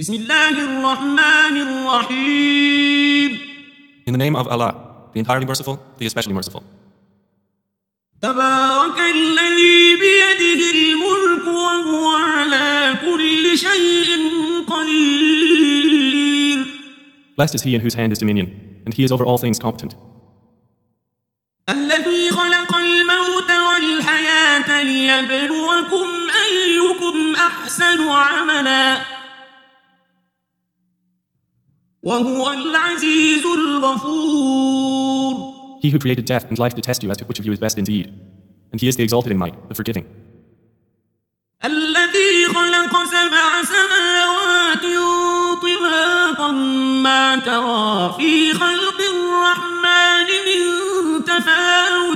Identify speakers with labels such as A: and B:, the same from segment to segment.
A: بسم الله الرحمن الرحيم.
B: In the name of Allah, the entirely merciful, the especially merciful.
A: تبارك الذي بيده الملك وهو على كل شيء قدير.
B: Blessed is he in whose hand is dominion, and he is over all things competent.
A: الذي خلق الموت والحياة ليبلوكم أيكم أحسن عملا وهو العزيز الغفور.
B: He who created death and life to test you as to which of you is best indeed. And he is the exalted in might, the forgiving.
A: الذي خلق 7 سماوات طباقا ما ترى في خلق الرحمن من تفاوت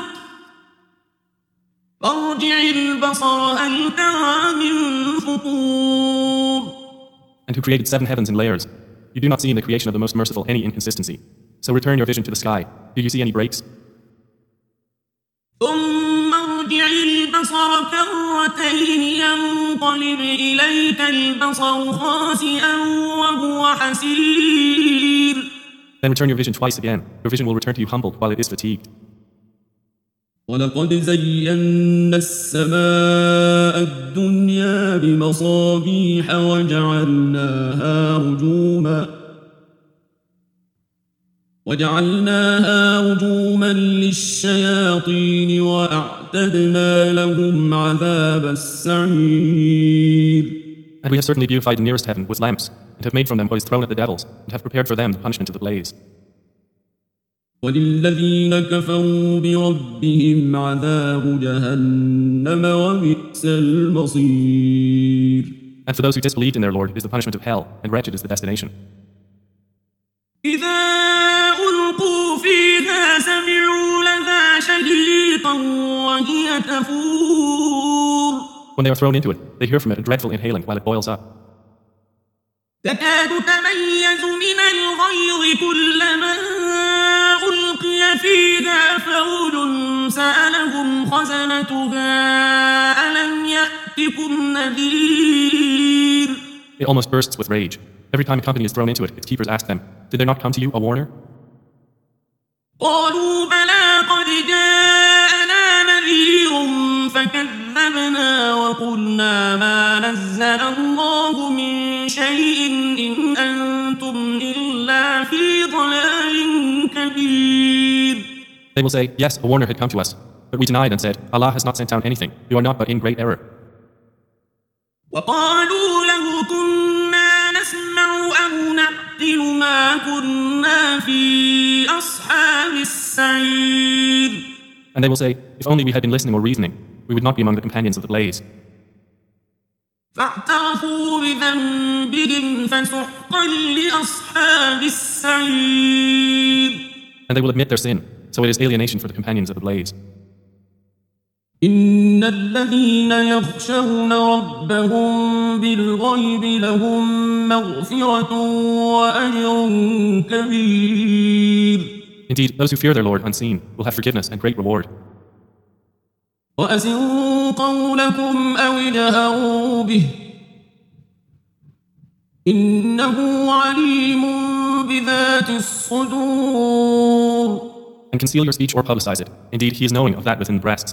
A: فارجع البصر هل ترى من فطور.
B: And who created 7 heavens in layers. You do not see in the creation of the most merciful any inconsistency. So return your vision to the sky. Do you see any breaks?
A: ثم ارجع البصر كرتين ينقلب إليك البصر خاسئا وهو حسير.
B: Then return your vision twice again. Your vision will return to you humbled while it is fatigued.
A: ولقد زينا السماء الدنيا بمصابيح وجعلناها رجوما للشياطين وأعتدنا لهم عذاب السعير.
B: And we have certainly beautified the nearest heaven with lamps, and have made from them what is thrown at the devils, and have prepared for them the punishment of the blaze.
A: وللذين كفروا بربهم عذاب جهنم وبئس المصير.
B: And for those who disbelieved in their Lord is the punishment of hell, and wretched is the destination.
A: إذا ألقوا فيها سمعوا لها شهيقا وهي تفور.
B: When they are thrown into it, they hear from it a dreadful inhaling while it boils up.
A: تكاد تميز من الغيظ كلما ألقي فيها فوج سألهم خزنتها ألم يأتكم نذير.
B: It almost bursts with rage. Every time a company is thrown into it, its keepers ask them, "Did there not come to you a warner?"
A: قالوا بلى قد جاءنا نذير فكذبنا وقلنا ما نزل الله من شيء إن أنتم إلا في ضلال كبير.
B: They will say, "Yes, a warner had come to us." But we denied and said, "Allah has not sent down anything. You are not but in great error."
A: وقالوا لو كنا نسمع أو نعقل ما كنا في أصحاب السعير.
B: And they will say, "If only we had been listening or reasoning, we would not be among the companions of the blaze."
A: فاعترفوا بذنبهم فسحقا لأصحاب السعير.
B: And they will admit their sin, so it is alienation for the companions of the blaze.
A: إن الذين يخشون ربهم بالغيب لهم مغفرة وأجر كبير.
B: Indeed, those who fear their Lord unseen will have forgiveness and great reward.
A: وأسروا قولكم أو اجهروا به إنه عليم بذات الصدور.
B: And conceal your speech or publicize it. Indeed, he is knowing of that within the breasts.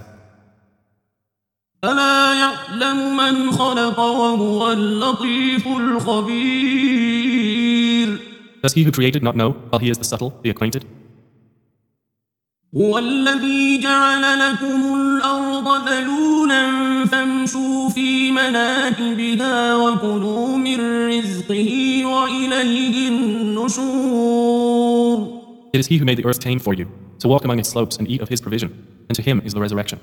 A: ألا يعلم من خلق وهو اللطيف الخبير.
B: Does he who created not know, while he is the subtle, the acquainted?
A: هو الذي جعل لكم الأرض ذلولا فامشوا في مناكبها وكلوا من رزقه وإليه النشور.
B: It is he who made the earth tame for you, so walk among its slopes and eat of his provision, and to him is the resurrection.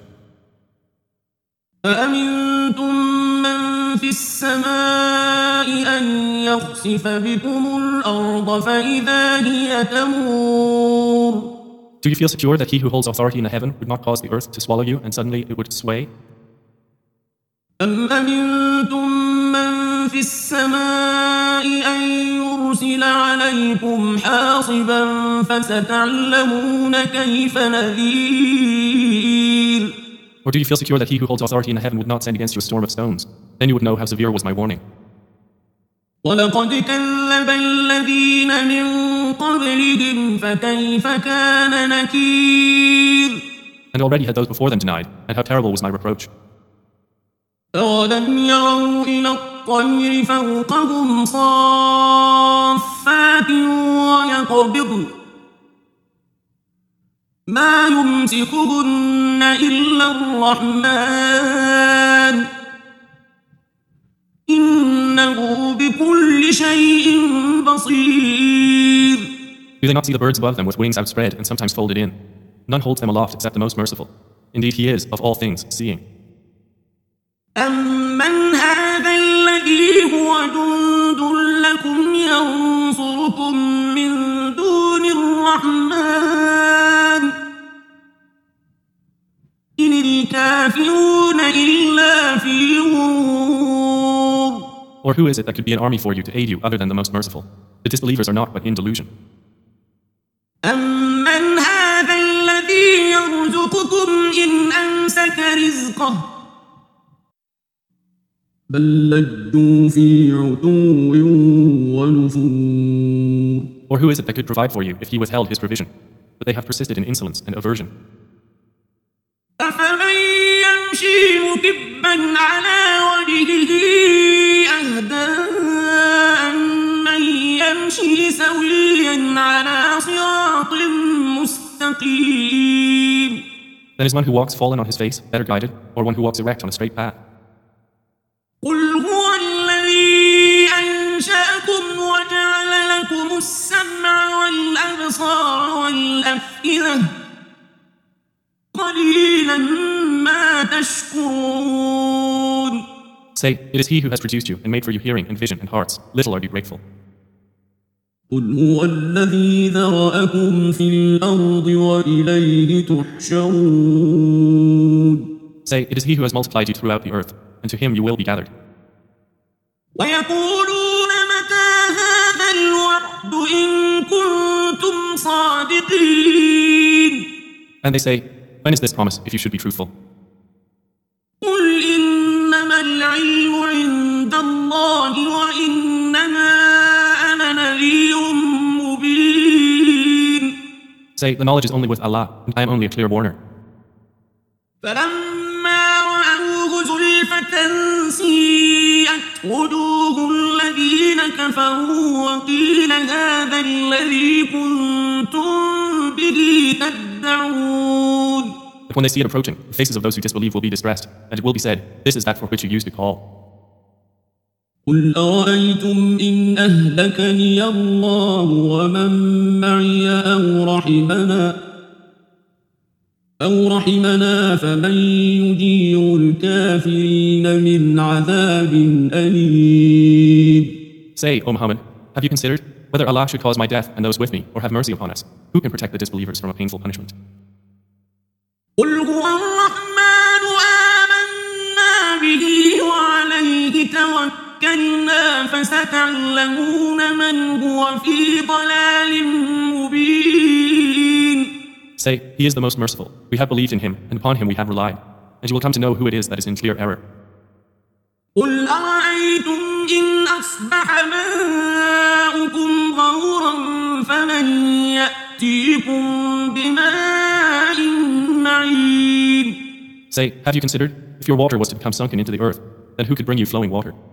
A: أأمنتم من في السماء أن يخسف بكم الأرض فإذا هي تمور.
B: Do you feel secure that he who holds authority in the heaven would not cause the earth to swallow you and suddenly it would sway?
A: أم أمنتم من في السماء أن يرسل عليكم حاصبا فستعلمون كيف نذير.
B: Or do you feel secure that he who holds authority in the heaven would not send against you a storm of stones? Then you would know how severe was my warning.
A: ولقد كذب الذين من قبلهم فكيف كان نكير.
B: And already had those before them denied, and how terrible was my reproach.
A: أولم يروا إلى الطير فوقهم صافات ويقبضن ما يمسكهن إلا الرحمن إنه بكل شيء بصير.
B: Do they not see the birds above them with wings outspread and sometimes folded in? None holds them aloft except the most merciful. Indeed, he is, of all things, seeing.
A: أَمَّنْ هَذَا الَّذِي هُوَ جُندٌ لَكُمْ يَنصُرُكُم مِّن دُونِ الرَّحْمَٰنِ إِنِ الْكَافِرُونَ إِلَّا فِي غُرُورٍ.
B: Or who is it that could be an army for you to aid you other than the most merciful? The disbelievers are not but in delusion.
A: أَمَّنْ هَذَا الَّذِي يَرْزُقُكُمْ إِنْ أَمْسَكَ رِزْقَهُ بل لجوا في عتو ونفور.
B: Or who is it that could provide for you if he withheld his provision? But they have persisted in insolence and aversion.
A: أفمن يمشي مكبا على وجهه أهدى أمن يمشي سويا على صراط مستقيم.
B: Then is one who walks fallen on his face better guided, or one who walks erect on a straight path?
A: قل هو الذي أنشأكم وجعل لكم السمع والأبصار والأفئدة قليلا ما تشكرون.
B: Say, it is he who has produced you and made for you hearing and vision and hearts. Little are you grateful.
A: قل هو الذي ذرأكم في الأرض وإليه تحشرون.
B: Say, it is he who has multiplied you throughout the earth, and to him you will be gathered.
A: ويقولون متى هذا الوعد إن كنتم صادقين.
B: And they say, when is this promise if you should be truthful?
A: قل إنما العلم عند الله وإنما أنا نذير مبين.
B: Say, the knowledge is only with Allah, and I am only a clear warner.
A: فلما رأوه زلفة سيئت وجوه الذين كفروا وقيل هذا الذي كنتم به تدعون.
B: But when they see it approaching, the faces of those who disbelieve will be distressed, and it will be said, this is that for which you used to call.
A: قل أرأيتم إن أهلكني الله ومن معي أو رحمنا فمن يجير الكافرين من عذاب أليم.
B: Say, O Muhammad, have you considered whether Allah should cause my death and those with me, or have mercy upon us? Who can protect the disbelievers from a painful punishment?
A: قل هو الرحمن آمنا به وعليه توكلنا فستعلمون من هو في ضلال مبين.
B: Say, he is the most merciful. We have believed in him, and upon him we have relied. And you will come to know who it is that is in clear error.
A: قل أرأيتم إن أصبح ماؤكم غورا فمن يأتيكم بماء معين.
B: Say, have you considered, if your water was to become sunken into the earth, then who could bring you flowing water?